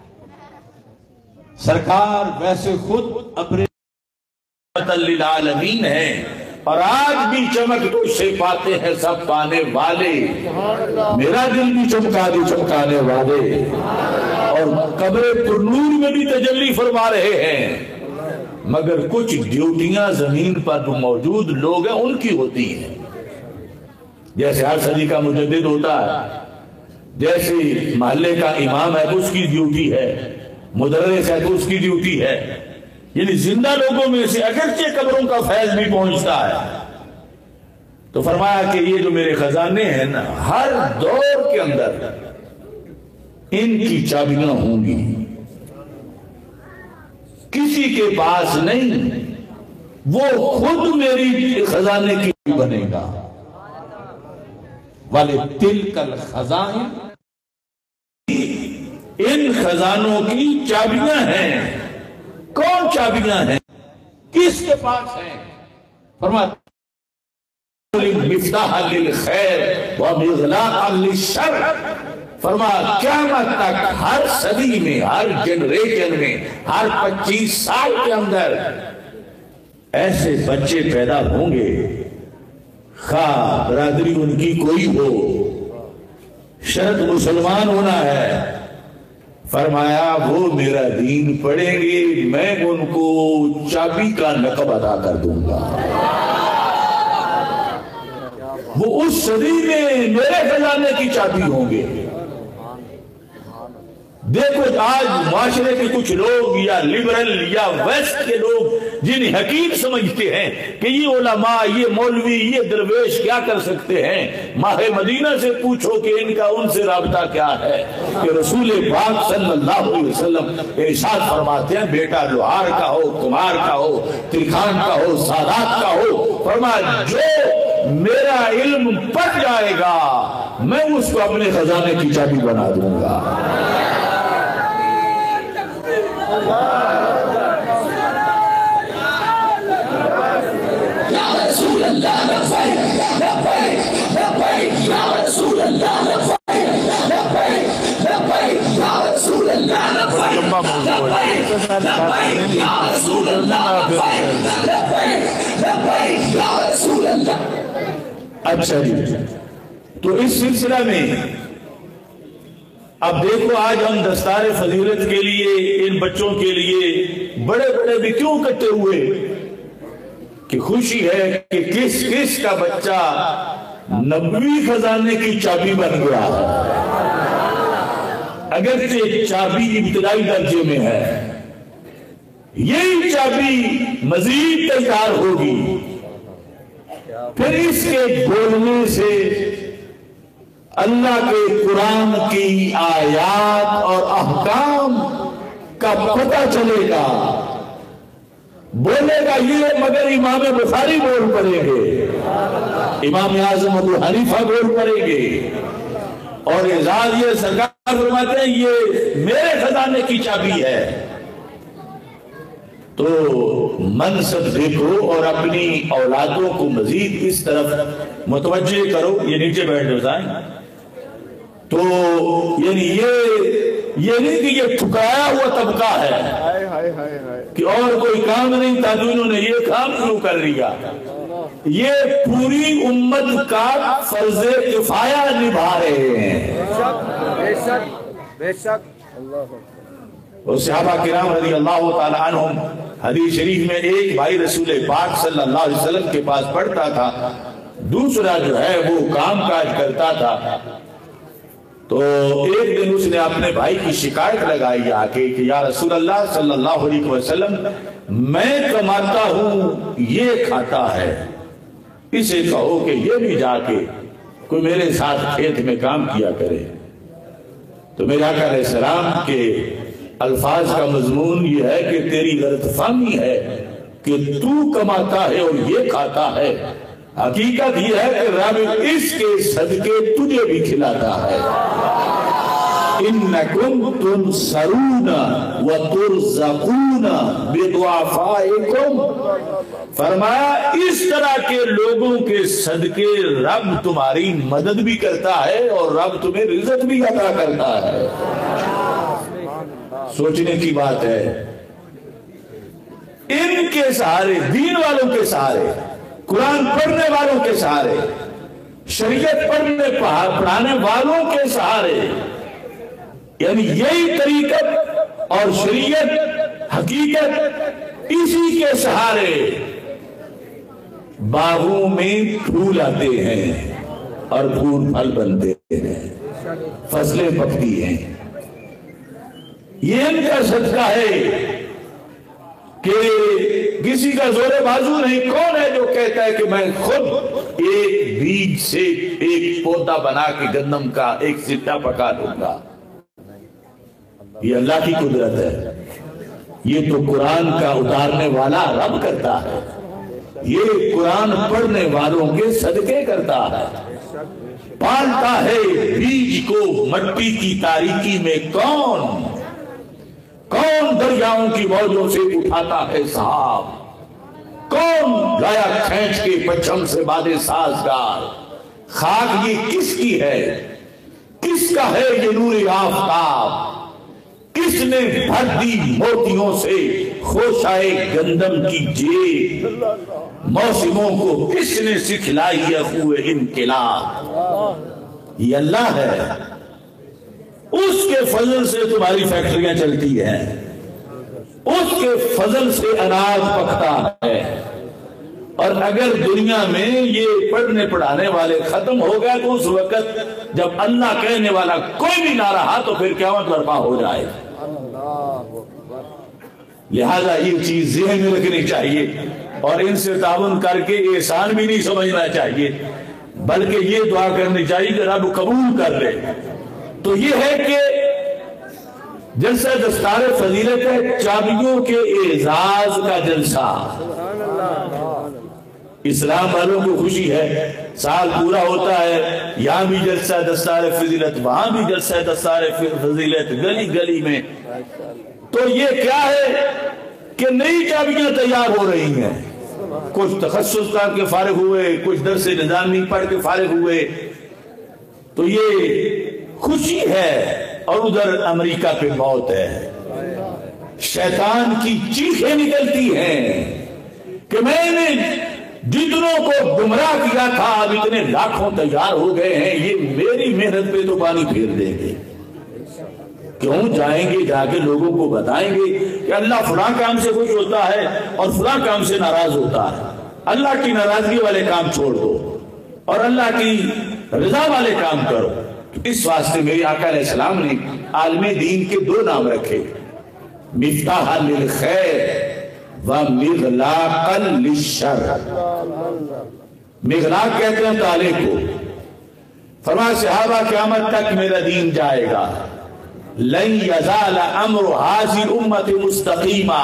سرکار ویسے خود اپنے رحمت للعالمین ہیں، اور آج بھی چمک تو سے پاتے ہیں سب پانے والے، میرا دل بھی چمکا دی چمکانے والے، اور قبر پرنور میں بھی تجلی فرما رہے ہیں، مگر کچھ ڈیوٹیاں زمین پر جو موجود لوگ ہیں ان کی ہوتی ہیں۔ جیسے ہر صدی کا مجدد ہوتا ہے، جیسے محلے کا امام ہے تو اس کی ڈیوٹی ہے، مدرس ہے تو اس کی ڈیوٹی ہے، یعنی زندہ لوگوں میں سے اگرچہ قبروں کا فیض بھی پہنچتا ہے۔ تو فرمایا کہ یہ جو میرے خزانے ہیں نا، ہر دور کے اندر ان کی چابیاں ہوں گی، کسی کے پاس نہیں، وہ خود میری خزانے کی بنے گا۔ وَلِتِلْكَ الْخَزَائِنِ، ان خزانوں کی چابیاں ہیں۔ کون چابیاں ہیں؟ کس کے پاس ہیں؟ فرماتے مفتاح للخیر ومغلاق للشر، فرمایا قیامت تک ہر صدی میں، ہر جنریشن میں، ہر 25 سال کے اندر ایسے بچے پیدا ہوں گے، خواہ برادری ان کی کوئی ہو، شرط مسلمان ہونا ہے۔ فرمایا وہ میرا دین پڑھیں گے، میں ان کو چابی کا لقب عطا کر دوں گا، وہ اس صدی میں میرے خزانے کی چابی ہوں گے۔ دیکھو آج معاشرے کے کچھ لوگ یا لبرل یا ویسٹ کے لوگ جنہیں حقیر سمجھتے ہیں کہ یہ علماء، یہ مولوی، یہ درویش کیا کر سکتے ہیں، ماہ مدینہ سے پوچھو کہ ان کا ان سے رابطہ کیا ہے، کہ رسول پاک صلی اللہ علیہ وسلم ارشاد فرماتے ہیں بیٹا لوہار کا ہو، کمار کا ہو، ترکھان کا ہو، سادات کا ہو، فرمایا جو میرا علم پڑھ جائے گا میں اس کو اپنے خزانے کی چابی بنا دوں گا۔ یا رسول اللہ لبیک لبیک لبیک یا رسول اللہ لبیک لبیک لبیک یا رسول اللہ لبیک لبیک یا رسول اللہ لبیک لبیک یا رسول اللہ۔ اچھا جی، تو اس سلسلہ میں اب دیکھو آج ہم دستار فضیلت کے لیے ان بچوں کے لیے بڑے بڑے بھی کیوں کٹے ہوئے کہ خوشی ہے کہ کس کس کا بچہ نبوی خزانے کی چابی بن گیا، اگرچہ چابی ابتدائی درجے میں ہے، یہی چابی مزید تیار ہوگی، پھر اس کے بولنے سے اللہ کے قرآن کی آیات اور احکام کا پتہ چلے گا، بولے گا یہ مگر امام بخاری بول پڑیں گے، امام اعظم ابو حنیفہ بول پڑیں گے، اور اعزاز یہ سرکار فرماتے ہیں یہ میرے خزانے کی چابی ہے۔ تو منصب دیکھو اور اپنی اولادوں کو مزید اس طرف متوجہ کرو۔ یہ نیچے بیٹھ جائیں تو یعنی یہ نہیں کہ یہ ٹھکرایا ہوا طبقہ ہے کہ اور کوئی کام نہیں تھا تو انہوں نے یہ کام شروع کر لیا، یہ پوری امت کا فرض کفایہ نبھا رہے ہیں۔ بے شک اور صحابہ کرام رضی اللہ تعالی عنہم، حدیث شریف میں ایک بھائی رسول پاک صلی اللہ علیہ وسلم کے پاس پڑھتا تھا، دوسرا جو ہے وہ کام کاج کرتا تھا، تو ایک دن اس نے اپنے بھائی کی شکایت لگائی آ کے کہ یا رسول اللہ صلی اللہ علیہ وسلم میں کماتا ہوں یہ کھاتا ہے، اسے کہو کہ یہ بھی جا کے کوئی میرے ساتھ کھیت میں کام کیا کرے۔ تو میرے آقا علیہ السلام کے الفاظ کا مضمون یہ ہے کہ تیری غلط فہمی ہے کہ تو کماتا ہے اور یہ کھاتا ہے، حقیقت یہ ہے کہ رب اس کے صدقے تجھے بھی کھلاتا ہے۔ انکم تنصرون وترزقون بضعفائکم، فرمایا اس طرح کے لوگوں کے صدقے رب تمہاری مدد بھی کرتا ہے اور رب تمہیں رزق بھی عطا کرتا ہے۔ سوچنے کی بات ہے، ان کے سہارے، دین والوں کے سہارے، قرآن پڑھنے والوں کے سہارے، شریعت پڑھانے والوں کے سہارے، یعنی یہی طریقت اور شریعت حقیقت اسی کے سہارے باغوں میں پھول آتے ہیں اور پھول پھل بنتے ہیں، فصلیں پکتی ہیں۔ یہ ان کا صدقہ ہے کہ کسی کا زور بازو نہیں۔ کون ہے جو کہتا ہے کہ میں خود ایک بیج سے ایک پودا بنا کے گندم کا ایک سٹا پکا دوں گا؟ یہ اللہ کی قدرت ہے، یہ تو قرآن کا اتارنے والا رب کرتا ہے، یہ قرآن پڑھنے والوں کے صدقے کرتا ہے، پالتا ہے بیج کو مٹی کی تاریکی میں۔ کون دریاؤں کی موجوں سے اٹھاتا ہے صاحب، کون لایا کھینچ کے پچھم سے بادے سازگار؟ خاک یہ کس کی ہے، کس کا ہے یہ نور آفتاب؟ کس نے بھر دی موتیوں سے خوشائے گندم کی جیب؟ موسموں کو کس نے سکھلائی ہے خوئے انقلاب؟ یہ اللہ ہے۔ اس کے فضل سے تمہاری فیکٹریاں چلتی ہیں، اس کے فضل سے اناج پکتا ہے۔ اور اگر دنیا میں یہ پڑھنے پڑھانے والے ختم ہو گئے تو اس وقت جب اللہ کہنے والا کوئی بھی نہ رہا تو پھر قیامت برپا ہو جائے۔ لہذا یہ چیز ذہن میں رکھنی چاہیے اور ان سے تعاون کر کے احسان بھی نہیں سمجھنا چاہیے، بلکہ یہ دعا کرنی چاہیے کہ رب قبول کر لے۔ تو یہ ہے کہ جلسہ دستار فضیلت ہے، چابیوں کے اعزاز کا جلسہ۔ اسلام والوں کو خوشی ہے، سال پورا ہوتا ہے، یہاں بھی جلسہ دستار فضیلت، وہاں بھی جلسہ دستار فضیلت، گلی گلی میں۔ تو یہ کیا ہے کہ نئی چابیاں تیار ہو رہی ہیں، کچھ تخصص کر کے فارغ ہوئے، کچھ درس نظامی پڑھ کے فارغ ہوئے، تو یہ خوشی ہے۔ اور ادھر امریکہ پہ موت ہے، شیطان کی چیخیں نکلتی ہیں کہ میں نے جتنوں کو گمراہ کیا تھا اب اتنے لاکھوں تیار ہو گئے ہیں، یہ میری محنت پہ تو پانی پھیر دیں گے۔ کیوں جائیں گے، جا کے لوگوں کو بتائیں گے کہ اللہ فلاں کام سے خوش ہوتا ہے اور فلاں کام سے ناراض ہوتا ہے، اللہ کی ناراضگی والے کام چھوڑ دو اور اللہ کی رضا والے کام کرو۔ اس واسطے میری آقا علیہ السلام نے عالم دین کے دو نام رکھے، مفتاح للخیر و مغلاقا للشر۔ مغلاق کہتے ہیں تالے کو۔ فرمایا صحابہ قیامت تک میرا دین جائے گا، لن یزال امر هذه امت مستقیما،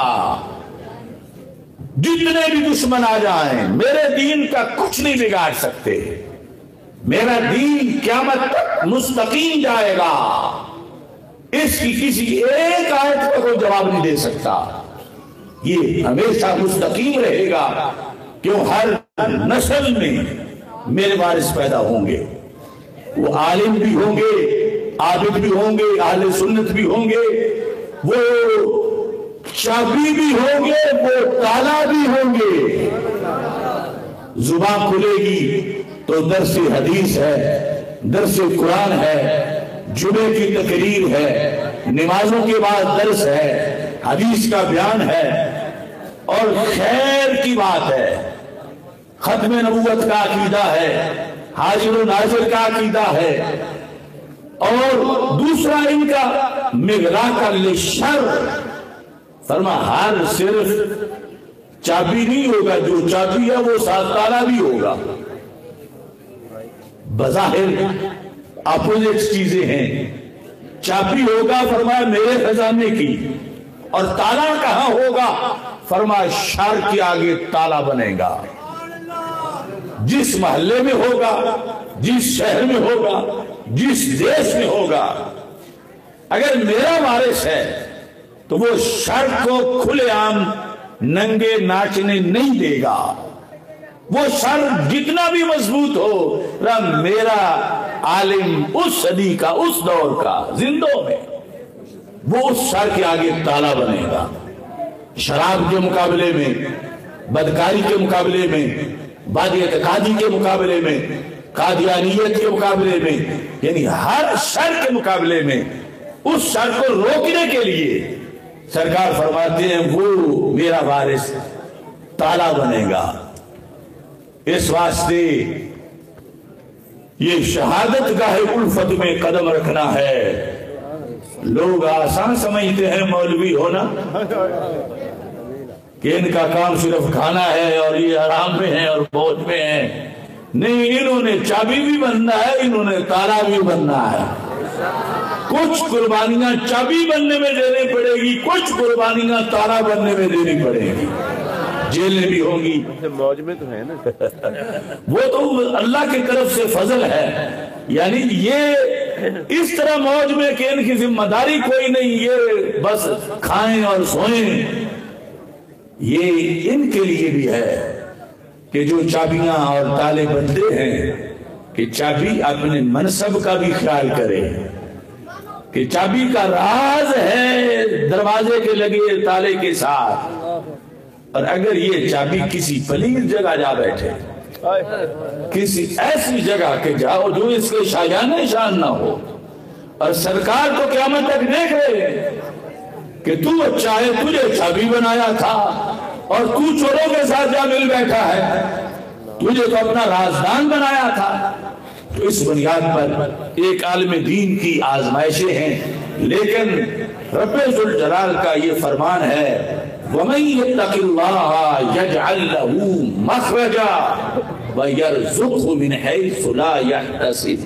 جتنے بھی دشمن آ جائیں میرے دین کا کچھ نہیں بگاڑ سکتے، میرا دین قیامت تک مستقیم جائے گا، اس کی کسی ایک آیت پر کوئی جواب نہیں دے سکتا، یہ ہمیشہ مستقیم رہے گا، کیوں ہر نسل میں میرے وارث پیدا ہوں گے، وہ عالم بھی ہوں گے، عابد بھی ہوں گے، اہل سنت بھی ہوں گے، وہ چابی بھی ہوں گے، وہ تالا بھی ہوں گے۔ زبان کھلے گی تو درس حدیث ہے، درس قرآن ہے، جمعے کی تقریر ہے، نمازوں کے بعد درس ہے، حدیث کا بیان ہے اور خیر کی بات ہے، ختم نبوت کا عقیدہ ہے، حاضر و ناظر کا عقیدہ ہے، اور دوسرا ان کا مغلاق للشر۔ فرما ہر صرف چابی نہیں ہوگا، جو چابی ہے وہ ساتھ تالا بھی ہوگا۔ بظاہر اپوزٹ چیزیں ہیں، چابی ہوگا فرمایا میرے خزانے کی، اور تالا کہاں ہوگا فرمایا شر کے آگے تالا بنے گا۔ جس محلے میں ہوگا، جس شہر میں ہوگا، جس دیش میں ہوگا، اگر میرا وارث ہے تو وہ شر کو کھلے عام ننگے ناچنے نہیں دے گا۔ وہ شر جتنا بھی مضبوط ہو، میرا عالم اس صدی کا، اس دور کا زندوں میں، وہ اس شر کے آگے تالا بنے گا۔ شراب کے مقابلے میں، بدکاری کے مقابلے میں، بد اعتقادی کے مقابلے میں، قادیانیت کے مقابلے میں، یعنی ہر شر کے مقابلے میں اس شر کو روکنے کے لیے سرکار فرماتے ہیں وہ میرا وارث تالا بنے گا۔ اس واسطے یہ شہادت گاہ الفت میں قدم رکھنا ہے۔ لوگ آسان سمجھتے ہیں مولوی ہونا کہ ان کا کام صرف کھانا ہے اور یہ آرام میں ہے اور موج میں ہے۔ نہیں، انہوں نے چابی بھی بننا ہے، انہوں نے تالا بھی بننا ہے۔ کچھ قربانیاں چابی بننے میں دینی پڑے گی، کچھ قربانیاں تالا بننے میں دینی پڑے گی، جیلیں بھی ہوں گی۔ موج میں تو ہے نا، وہ تو اللہ کی طرف سے فضل ہے، یعنی یہ اس طرح موج میں کہ ان کی ذمہ داری کوئی نہیں، یہ بس کھائیں اور سوئیں۔ یہ ان کے لیے بھی ہے کہ جو چابیاں اور تالے بنتے ہیں کہ چابی اپنے منصب کا بھی خیال کرے، کہ چابی کا راز ہے دروازے کے لگے تالے کے ساتھ، اور اگر یہ چابی کسی پلید جگہ جا بیٹھے، کسی ایسی جگہ کے جاؤ جو اس کے شایان شان نہ ہو، اور سرکار کو قیامت تک دیکھ رہے ہیں کہ تو اچھا ہے، تجھے چابی بنایا تھا اور تو چوروں کے ساتھ جا مل بیٹھا ہے، تجھے تو اپنا رازدان بنایا تھا۔ تو اس بنیاد پر ایک عالم دین کی آزمائشیں ہیں، لیکن رب ذوالجلال کا یہ فرمان ہے وَمَن يَتَّقِ اللَّهَ يَجْعَل لَّهُ مَخْرَجًا وَيَرْزُقْهُ مِنْ حَيْثُ لَا يَحْتَسِبُ۔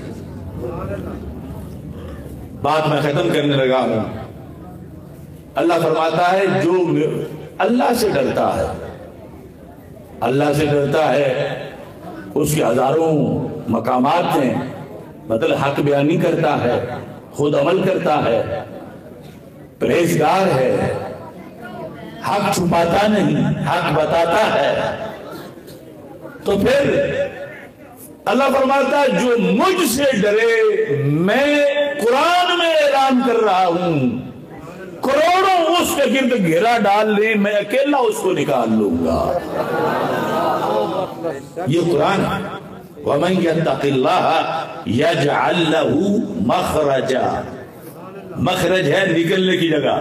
بات میں ختم کرنے لگا ہوں۔ اللہ فرماتا ہے جو اللہ سے ڈرتا ہے، اللہ سے ڈرتا ہے، اس کے ہزاروں مقامات ہیں، مطلب حق بیانی کرتا ہے، خود عمل کرتا ہے، پرہیزگار ہے، حق چھپاتا نہیں، حق بتاتا ہے، تو پھر اللہ فرماتا ہے جو مجھ سے ڈرے، میں قرآن میں اعلان کر رہا ہوں، کروڑوں اس کے گرد گھیرا ڈال لیں، میں اکیلا اس کو نکال لوں گا۔ یہ قرآن ہے وَمَن يَتَّقِ اللَّهَ يَجْعَل لَّهُ مَخْرَجًا، مخرج ہے نکلنے کی جگہ،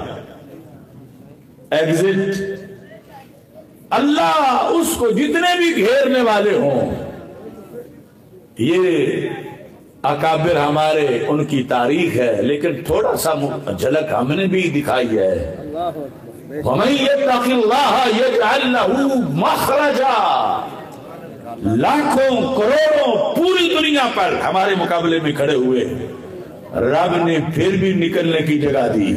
ایگزٹ۔ اللہ اس کو جتنے بھی گھیرنے والے ہوں، یہ اکابر ہمارے ان کی تاریخ ہے، لیکن تھوڑا سا جھلک ہم نے بھی دکھائی ہے۔ وَمَن يَتَّقِ اللَّهَ يَجْعَل لَّهُ مَخْرَجًا، لاکھوں کروڑوں پوری دنیا پر ہمارے مقابلے میں کھڑے ہوئے، رب نے پھر بھی نکلنے کی جگہ دی۔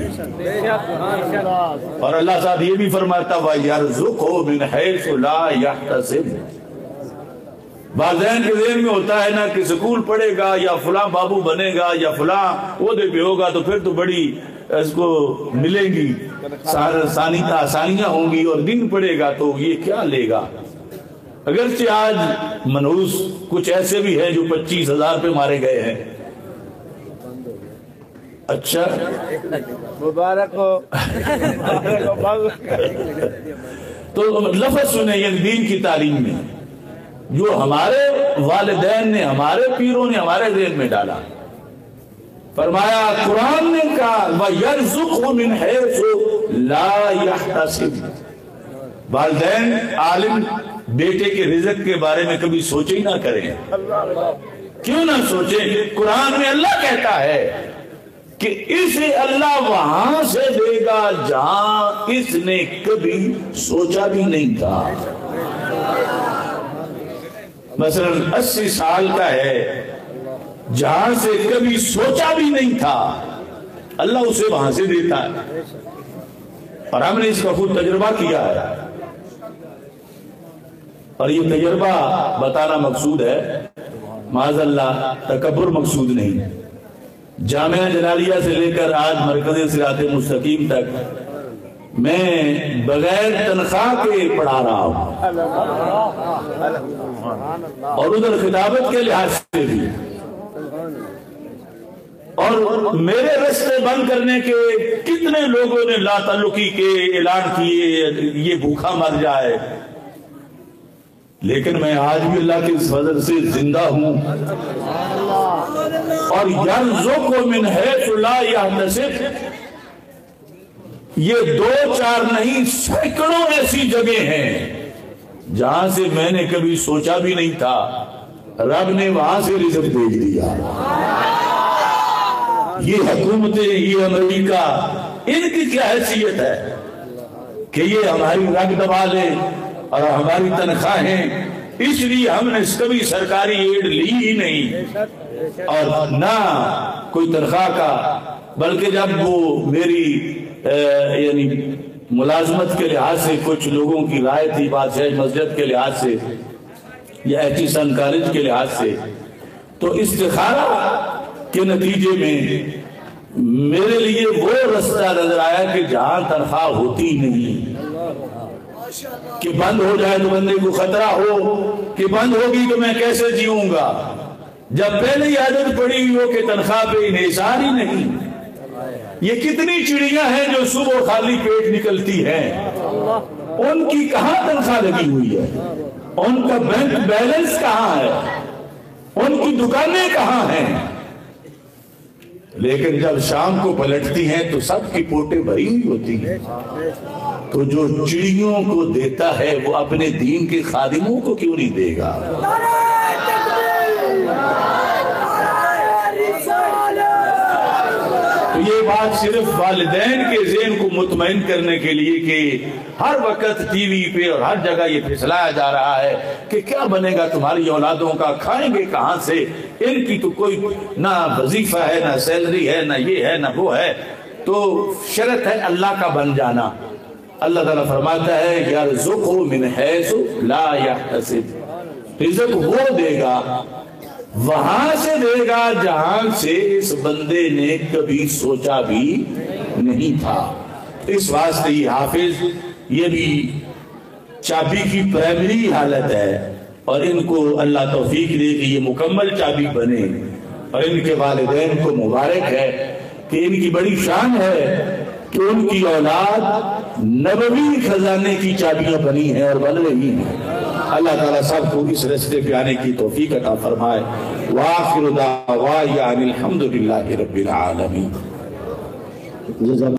اور اللہ ساتھ یہ بھی فرماتا وَيَرْزُقْهُ مِنْ حَيْثُ لَا يَحْتَسِبُ۔ والدین کے ذہن میں ہوتا ہے نا کہ سکول پڑھے گا یا فلاں بابو بنے گا یا فلاں عہدے پہ ہوگا تو پھر تو بڑی اس کو ملیں گی، آسانیاں ہوں گی، اور دن پڑے گا تو یہ کیا لے گا۔ اگرچہ آج منحوس کچھ ایسے بھی ہیں جو 25,000 پہ مارے گئے ہیں۔ اچھا مبارک ہو۔ تو لفظ سنیں یہ دین کی تعلیم میں جو ہمارے والدین نے، ہمارے پیروں نے ہمارے ذہن میں ڈالا، فرمایا قرآن نے کہا وَيَرْزُقْهُ مِنْ حَيْثُ لَا يَحْتَسِبُ۔ والدین عالم بیٹے کے رزق کے بارے میں کبھی سوچے ہی نہ کریں، کیوں نہ سوچیں؟ قرآن میں اللہ کہتا ہے کہ اسے اللہ وہاں سے دے گا جہاں اس نے کبھی سوچا بھی نہیں تھا۔ مثلا 80 سال کا ہے، جہاں سے کبھی سوچا بھی نہیں تھا، اللہ اسے وہاں سے دیتا ہے، اور ہم نے اس کا خود تجربہ کیا ہے، اور یہ تجربہ بتانا مقصود ہے، معاذ اللہ تکبر مقصود نہیں۔ جامعہ جلالیہ سے لے کر آج مرکز صراط مستقیم تک میں بغیر تنخواہ کے پڑھا رہا ہوں، اور ادھر خطابت کے لحاظ سے بھی، اور میرے رستے بند کرنے کے کتنے لوگوں نے لا تعلقی کے اعلان کیے، یہ بھوکا مر جائے، لیکن میں آج بھی اللہ کے فضل سے زندہ ہوں، اور یرزقہ من حیث لا یحتسب، یہ 2-4 نہیں سینکڑوں ایسی جگہ ہیں جہاں سے میں نے کبھی سوچا بھی نہیں تھا، رب نے وہاں سے رزق بھیج دیا۔ یہ حکومتیں، یہ امریکہ، ان کی کیا حیثیت ہے کہ یہ ہماری رگ دبا لے اور ہماری تنخواہیں، اس لیے ہم نے کبھی سرکاری ایڈ لی ہی نہیں، اور نہ کوئی تنخواہ کا، بلکہ جب وہ میری یعنی ملازمت کے لحاظ سے کچھ لوگوں کی رائے تھی، بادشاہ مسجد کے لحاظ سے یا ایچیسن کالج کے لحاظ سے، تو استخارہ کے نتیجے میں میرے لیے وہ رستہ نظر آیا کہ جہاں تنخواہ ہوتی نہیں، کہ بند ہو جائے تو بندے کو خطرہ ہو کہ بند ہوگی تو میں کیسے جیوں گا، جب پہلے ہی عادت پڑی ہو کہ تنخواہ پہ انحصار ہی نہیں۔ یہ کتنی چڑیاں ہیں جو صبح خالی پیٹ نکلتی ہیں، ان کی کہاں تنخواہ لگی ہوئی ہے، ان کا بینک بیلنس کہاں ہے، ان کی دکانیں کہاں ہیں؟ لیکن جب شام کو پلٹتی ہیں تو سب کی پوٹیں بھری ہوئی ہوتی ہیں۔ تو جو چڑیوں کو دیتا ہے وہ اپنے دین کے خادموں کو کیوں نہیں دے گا؟ تو یہ بات صرف والدین کے ذہن کو مطمئن کرنے کے لیے کہ ہر وقت ٹی وی پہ اور ہر جگہ یہ پھسلایا جا رہا ہے کہ کیا بنے گا تمہاری اولادوں کا، کھائیں گے کہاں سے، ان کی تو کوئی نہ وظیفہ ہے، نہ سیلری ہے، نہ یہ ہے، نہ وہ ہے۔ تو شرط ہے اللہ کا بن جانا۔ اللہ تعالیٰ فرماتا ہے یرزقہ من حیث لا یحتسب، رزق وہ دے گا، وہاں سے دے گا جہاں سے اس بندے نے کبھی سوچا بھی نہیں تھا۔ اس واسطے یہ حافظ یہ بھی چابی کی پرائمری حالت ہے، اور ان کو اللہ توفیق دے کہ یہ مکمل چابی بنے، اور ان کے والدین کو مبارک ہے کہ ان کی بڑی شان ہے کہ ان کی اولاد نبوی خزانے کی چابیاں بنی ہیں اور بن رہی ہیں۔ اللہ تعالیٰ سب کو اس رستے پہ آنے کی توفیق عطا فرمائے۔ وآخر دعوانا الحمدللہ رب العالمین۔